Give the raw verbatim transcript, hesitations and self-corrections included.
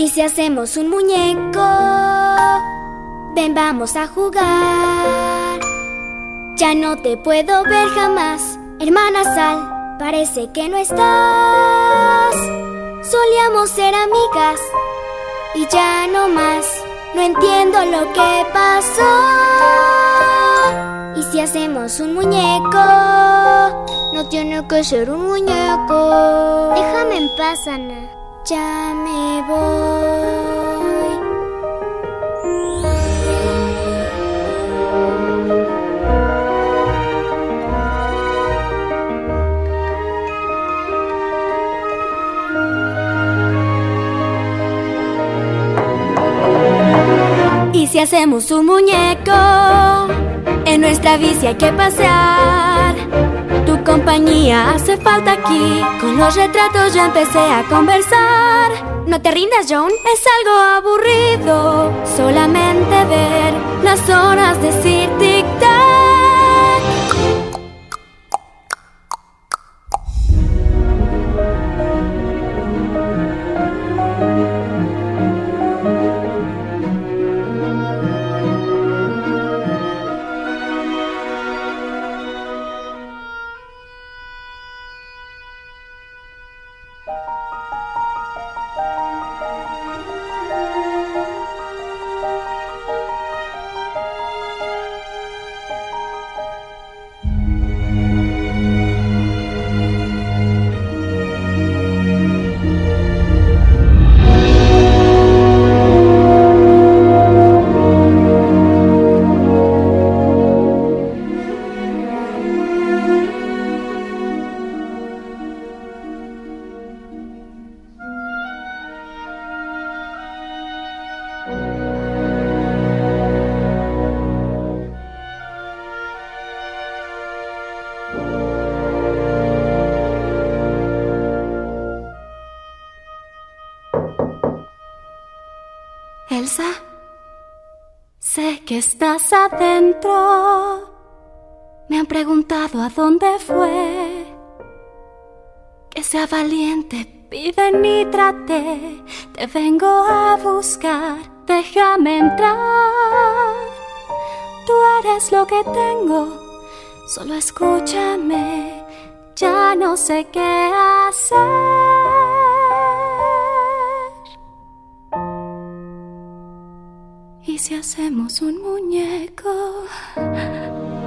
¿Y si hacemos un muñeco? Ven, vamos a jugar. Ya no te puedo ver jamás, hermana Sal, parece que no estás. Solíamos ser amigas y ya no más. No entiendo lo que pasó. ¿Y si hacemos un muñeco? No tiene que ser un muñeco. Déjame en paz, Ana. Ya me voy. ¿Y si hacemos un muñeco? En nuestra bici hay que pasear. Tu compañía hace falta aquí. Con los retratos ya empecé a conversar. No te rindas, Joan, es algo aburrido solamente ver las horas decir tic-tac. Elsa, sé que estás adentro. Me han preguntado a dónde fue. Que sea valiente, piden y trate. Te vengo a buscar, déjame entrar. Tú eres lo que tengo, solo escúchame. Ya no sé qué hacer. ¿Y si hacemos un muñeco?